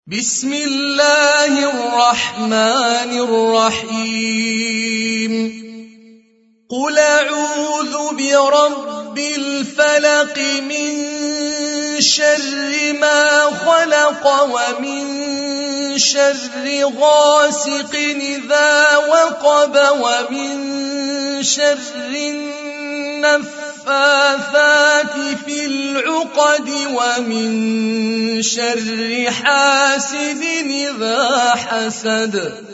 بسم الله الرحمن الرحيم قل أعوذ برب الفلق من شر ما خلق ومن شر غاسق إذا وقب ومن شر النفاثات في العقد ومن شر حاسد إذا حسد